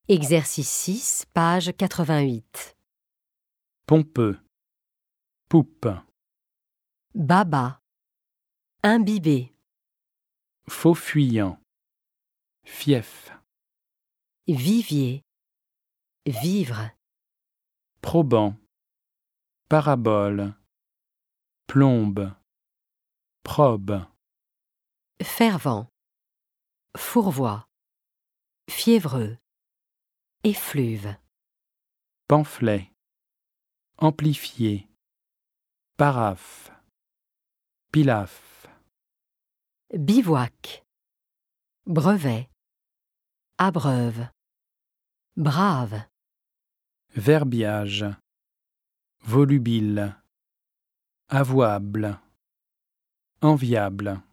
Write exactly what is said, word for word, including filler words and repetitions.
Exercice six, page quatre-vingt-huit. Pompeux, poupe, Baba. Imbibé. faux fuyant, fief, Vivier. Vivre. probant, parabole, plombe, probe, Fervent. Fourvoie. Fiévreux. Effluve. pamphlet, amplifié, paraphe, pilaf, Bivouac. Brevet. Abreuve. Brave. verbiage, volubile, avouable, enviable.